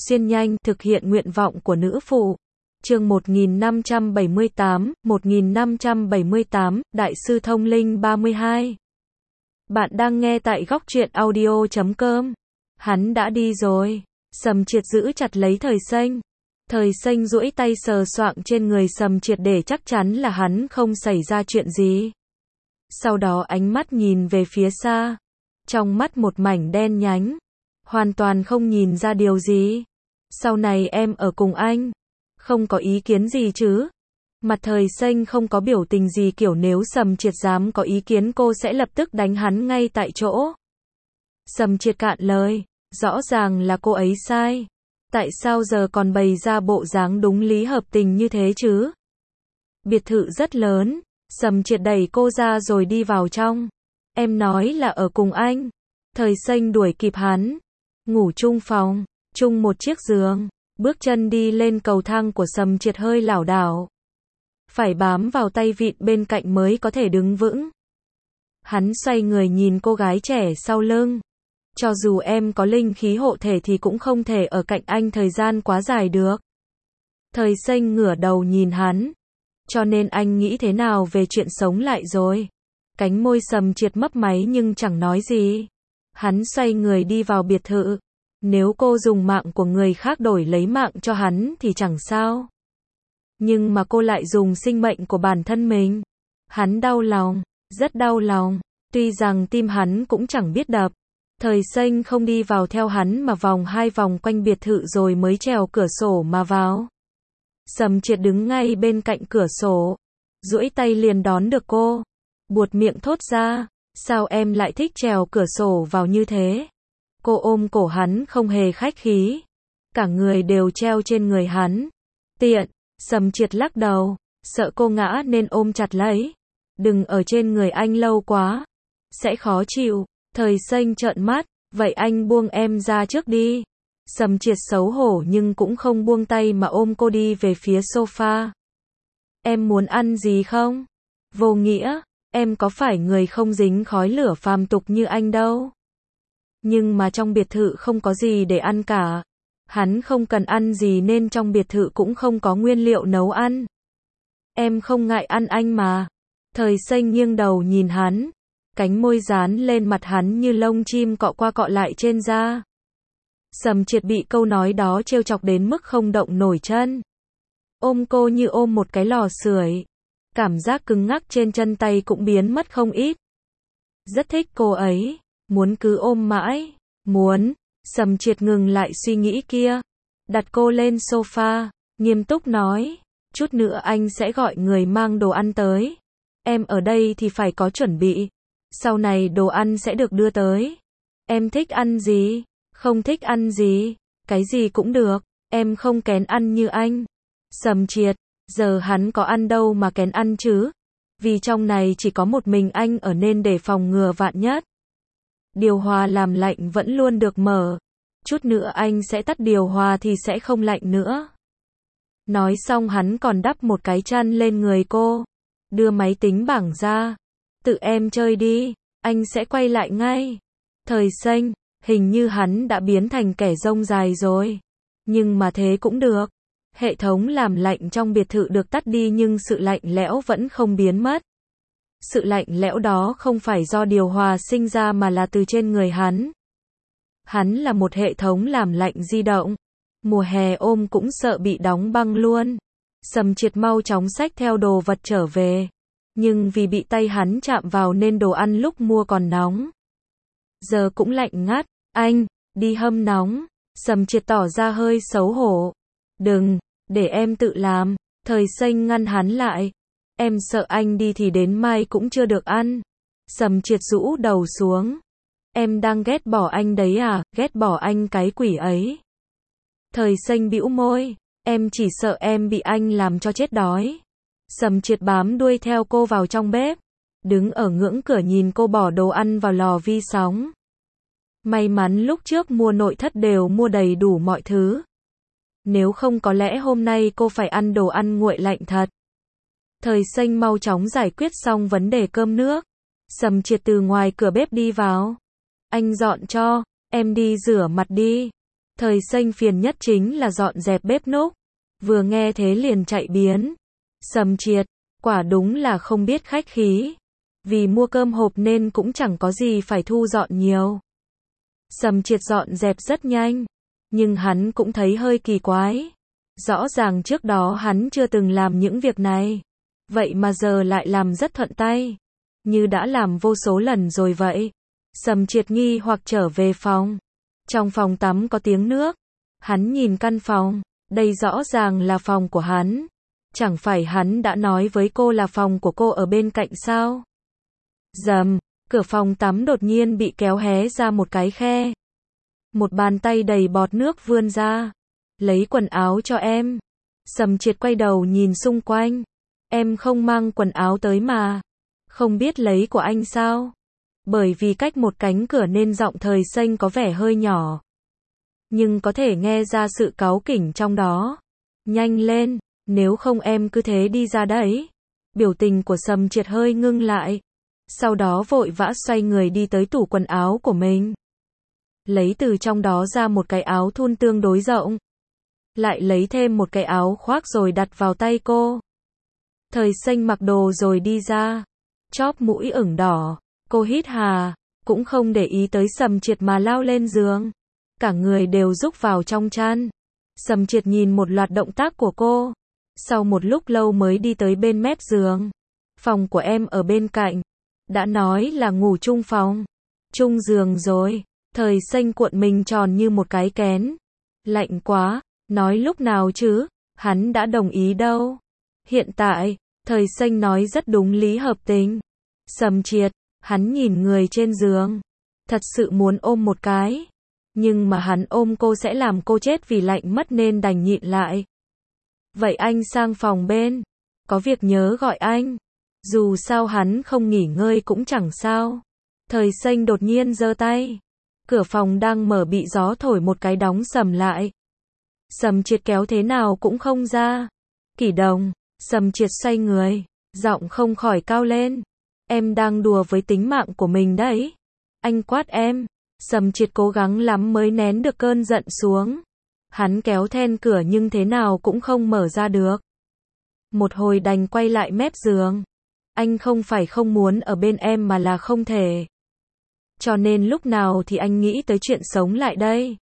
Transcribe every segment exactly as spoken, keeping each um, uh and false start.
xuyên nhanh, thực hiện nguyện vọng của nữ phụ. Chương một nghìn năm trăm bảy mươi tám, một nghìn năm trăm bảy mươi tám, Đại sư Thông Linh ba mươi hai. Bạn đang nghe tại góc truyện audio chấm com. Hắn đã đi rồi. Sầm Triệt giữ chặt lấy Thời Xanh. Thời Xanh duỗi tay sờ soạng trên người Sầm Triệt để chắc chắn là hắn không xảy ra chuyện gì. Sau đó ánh mắt nhìn về phía xa. Trong mắt một mảnh đen nhánh. Hoàn toàn không nhìn ra điều gì. Sau này em ở cùng anh. Không có ý kiến gì chứ? Mặt Thời Xanh không có biểu tình gì, kiểu nếu Sầm Triệt dám có ý kiến cô sẽ lập tức đánh hắn ngay tại chỗ. Sầm Triệt cạn lời. Rõ ràng là cô ấy sai. Tại sao giờ còn bày ra bộ dáng đúng lý hợp tình như thế chứ? Biệt thự rất lớn. Sầm Triệt đẩy cô ra rồi đi vào trong. Em nói là ở cùng anh. Thời Xanh đuổi kịp hắn. Ngủ chung phòng, chung một chiếc giường. Bước chân đi lên cầu thang của Sầm Triệt hơi lảo đảo. Phải bám vào tay vịn bên cạnh mới có thể đứng vững. Hắn xoay người nhìn cô gái trẻ sau lưng. Cho dù em có linh khí hộ thể thì cũng không thể ở cạnh anh thời gian quá dài được. Thời Xanh ngửa đầu nhìn hắn. Cho nên anh nghĩ thế nào về chuyện sống lại rồi? Cánh môi Sầm Triệt mấp máy nhưng chẳng nói gì. Hắn xoay người đi vào biệt thự. Nếu cô dùng mạng của người khác đổi lấy mạng cho hắn thì chẳng sao. Nhưng mà cô lại dùng sinh mệnh của bản thân mình. Hắn đau lòng, rất đau lòng. Tuy rằng tim hắn cũng chẳng biết đập. Thời Xanh không đi vào theo hắn mà vòng hai vòng quanh biệt thự rồi mới trèo cửa sổ mà vào. Sầm Triệt đứng ngay bên cạnh cửa sổ. Duỗi tay liền đón được cô. Buột miệng thốt ra. Sao em lại thích trèo cửa sổ vào như thế? Cô ôm cổ hắn không hề khách khí. Cả người đều treo trên người hắn. Tiện. Sầm Triệt lắc đầu. Sợ cô ngã nên ôm chặt lấy. Đừng ở trên người anh lâu quá. Sẽ khó chịu. Thời Xanh trợn mắt. Vậy anh buông em ra trước đi. Sầm Triệt xấu hổ nhưng cũng không buông tay mà ôm cô đi về phía sofa. Em muốn ăn gì không? Vô nghĩa. Em có phải người không dính khói lửa phàm tục như anh đâu. Nhưng mà trong biệt thự không có gì để ăn cả. Hắn không cần ăn gì nên trong biệt thự cũng không có nguyên liệu nấu ăn. Em không ngại ăn anh mà. Thời Xanh nghiêng đầu nhìn hắn. Cánh môi dán lên mặt hắn như lông chim cọ qua cọ lại trên da. Sầm Triệt bị câu nói đó trêu chọc đến mức không động nổi chân. Ôm cô như ôm một cái lò sưởi. Cảm giác cứng ngắc trên chân tay cũng biến mất không ít. Rất thích cô ấy. Muốn cứ ôm mãi. Muốn. Sầm Triệt ngừng lại suy nghĩ kia. Đặt cô lên sofa. Nghiêm túc nói. Chút nữa anh sẽ gọi người mang đồ ăn tới. Em ở đây thì phải có chuẩn bị. Sau này đồ ăn sẽ được đưa tới. Em thích ăn gì? Không thích ăn gì? Cái gì cũng được. Em không kén ăn như anh. Sầm Triệt. Giờ hắn có ăn đâu mà kén ăn chứ. Vì trong này chỉ có một mình anh ở nên để phòng ngừa vạn nhất. Điều hòa làm lạnh vẫn luôn được mở. Chút nữa anh sẽ tắt điều hòa thì sẽ không lạnh nữa. Nói xong hắn còn đắp một cái chăn lên người cô. Đưa máy tính bảng ra. Tự em chơi đi. Anh sẽ quay lại ngay. Thời Xanh. Hình như hắn đã biến thành kẻ rông dài rồi. Nhưng mà thế cũng được. Hệ thống làm lạnh trong biệt thự được tắt đi nhưng sự lạnh lẽo vẫn không biến mất. Sự lạnh lẽo đó không phải do điều hòa sinh ra mà là từ trên người hắn. Hắn là một hệ thống làm lạnh di động. Mùa hè ôm cũng sợ bị đóng băng luôn. Sầm Triệt mau chóng xách theo đồ vật trở về. Nhưng vì bị tay hắn chạm vào nên đồ ăn lúc mua còn nóng. Giờ cũng lạnh ngắt. Anh, đi hâm nóng. Sầm Triệt tỏ ra hơi xấu hổ. Đừng, để em tự làm. Thời Xanh ngăn hắn lại. Em sợ anh đi thì đến mai cũng chưa được ăn. Sầm Triệt rũ đầu xuống. Em đang ghét bỏ anh đấy à, ghét bỏ anh cái quỷ ấy. Thời Xanh bĩu môi. Em chỉ sợ em bị anh làm cho chết đói. Sầm Triệt bám đuôi theo cô vào trong bếp. Đứng ở ngưỡng cửa nhìn cô bỏ đồ ăn vào lò vi sóng. May mắn lúc trước mua nội thất đều mua đầy đủ mọi thứ. Nếu không có lẽ hôm nay cô phải ăn đồ ăn nguội lạnh thật. Thời Xanh mau chóng giải quyết xong vấn đề cơm nước. Sầm Triệt từ ngoài cửa bếp đi vào. Anh dọn cho, em đi rửa mặt đi. Thời xanh phiền nhất chính là dọn dẹp bếp núc. Vừa nghe thế liền chạy biến. Sầm Triệt, quả đúng là không biết khách khí. Vì mua cơm hộp nên cũng chẳng có gì phải thu dọn nhiều. Sầm Triệt dọn dẹp rất nhanh. Nhưng hắn cũng thấy hơi kỳ quái. Rõ ràng trước đó hắn chưa từng làm những việc này. Vậy mà giờ lại làm rất thuận tay. Như đã làm vô số lần rồi vậy. Sầm Triệt nghi hoặc trở về phòng. Trong phòng tắm có tiếng nước. Hắn nhìn căn phòng. Đây rõ ràng là phòng của hắn. Chẳng phải hắn đã nói với cô là phòng của cô ở bên cạnh sao? Rầm, cửa phòng tắm đột nhiên bị kéo hé ra một cái khe. Một bàn tay đầy bọt nước vươn ra. Lấy quần áo cho em. Sầm Triệt quay đầu nhìn xung quanh. Em không mang quần áo tới mà. Không biết lấy của anh sao? Bởi vì cách một cánh cửa nên giọng Thời xanh có vẻ hơi nhỏ. Nhưng có thể nghe ra sự cáu kỉnh trong đó. Nhanh lên, nếu không em cứ thế đi ra đấy. Biểu tình của Sầm Triệt hơi ngưng lại. Sau đó vội vã xoay người đi tới tủ quần áo của mình. Lấy từ trong đó ra một cái áo thun tương đối rộng. Lại lấy thêm một cái áo khoác rồi đặt vào tay cô. Thời xanh mặc đồ rồi đi ra. Chóp mũi ửng đỏ. Cô hít hà. Cũng không để ý tới Sầm Triệt mà lao lên giường. Cả người đều rúc vào trong chăn. Sầm Triệt nhìn một loạt động tác của cô. Sau một lúc lâu mới đi tới bên mép giường. Phòng của em ở bên cạnh. Đã nói là ngủ chung phòng. Chung giường rồi. Thời xanh cuộn mình tròn như một cái kén. Lạnh quá. Nói lúc nào chứ. Hắn đã đồng ý đâu. Hiện tại. Thời xanh nói rất đúng lý hợp tình. Sầm Triệt. Hắn nhìn người trên giường. Thật sự muốn ôm một cái. Nhưng mà hắn ôm cô sẽ làm cô chết vì lạnh mất nên đành nhịn lại. Vậy anh sang phòng bên. Có việc nhớ gọi anh. Dù sao hắn không nghỉ ngơi cũng chẳng sao. Thời xanh đột nhiên giơ tay. Cửa phòng đang mở bị gió thổi một cái đóng sầm lại. Sầm Triệt kéo thế nào cũng không ra. Kỷ Đồng. Sầm Triệt xoay người. Giọng không khỏi cao lên. Em đang đùa với tính mạng của mình đấy. Anh quát em. Sầm Triệt cố gắng lắm mới nén được cơn giận xuống. Hắn kéo then cửa nhưng thế nào cũng không mở ra được. Một hồi đành quay lại mép giường. Anh không phải không muốn ở bên em mà là không thể. Cho nên lúc nào thì anh nghĩ tới chuyện sống lại đây.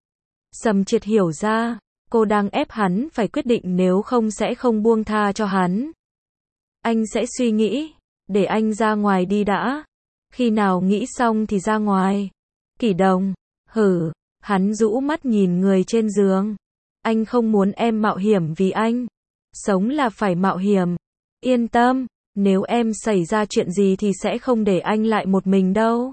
Sầm Triệt hiểu ra. Cô đang ép hắn phải quyết định nếu không sẽ không buông tha cho hắn. Anh sẽ suy nghĩ. Để anh ra ngoài đi đã. Khi nào nghĩ xong thì ra ngoài. Kỷ Đồng. Hử. Hắn rũ mắt nhìn người trên giường. Anh không muốn em mạo hiểm vì anh. Sống là phải mạo hiểm. Yên tâm. Nếu em xảy ra chuyện gì thì sẽ không để anh lại một mình đâu.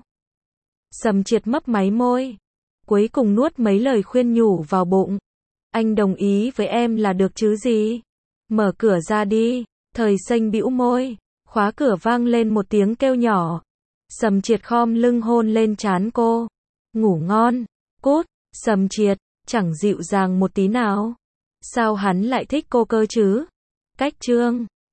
Sầm Triệt mấp máy môi. Cuối cùng nuốt mấy lời khuyên nhủ vào bụng. Anh đồng ý với em là được chứ gì. Mở cửa ra đi. Thời xanh bĩu môi. Khóa cửa vang lên một tiếng kêu nhỏ. Sầm Triệt khom lưng hôn lên trán cô. Ngủ ngon. Cút. Sầm Triệt. Chẳng dịu dàng một tí nào. Sao hắn lại thích cô cơ chứ? Cách chương.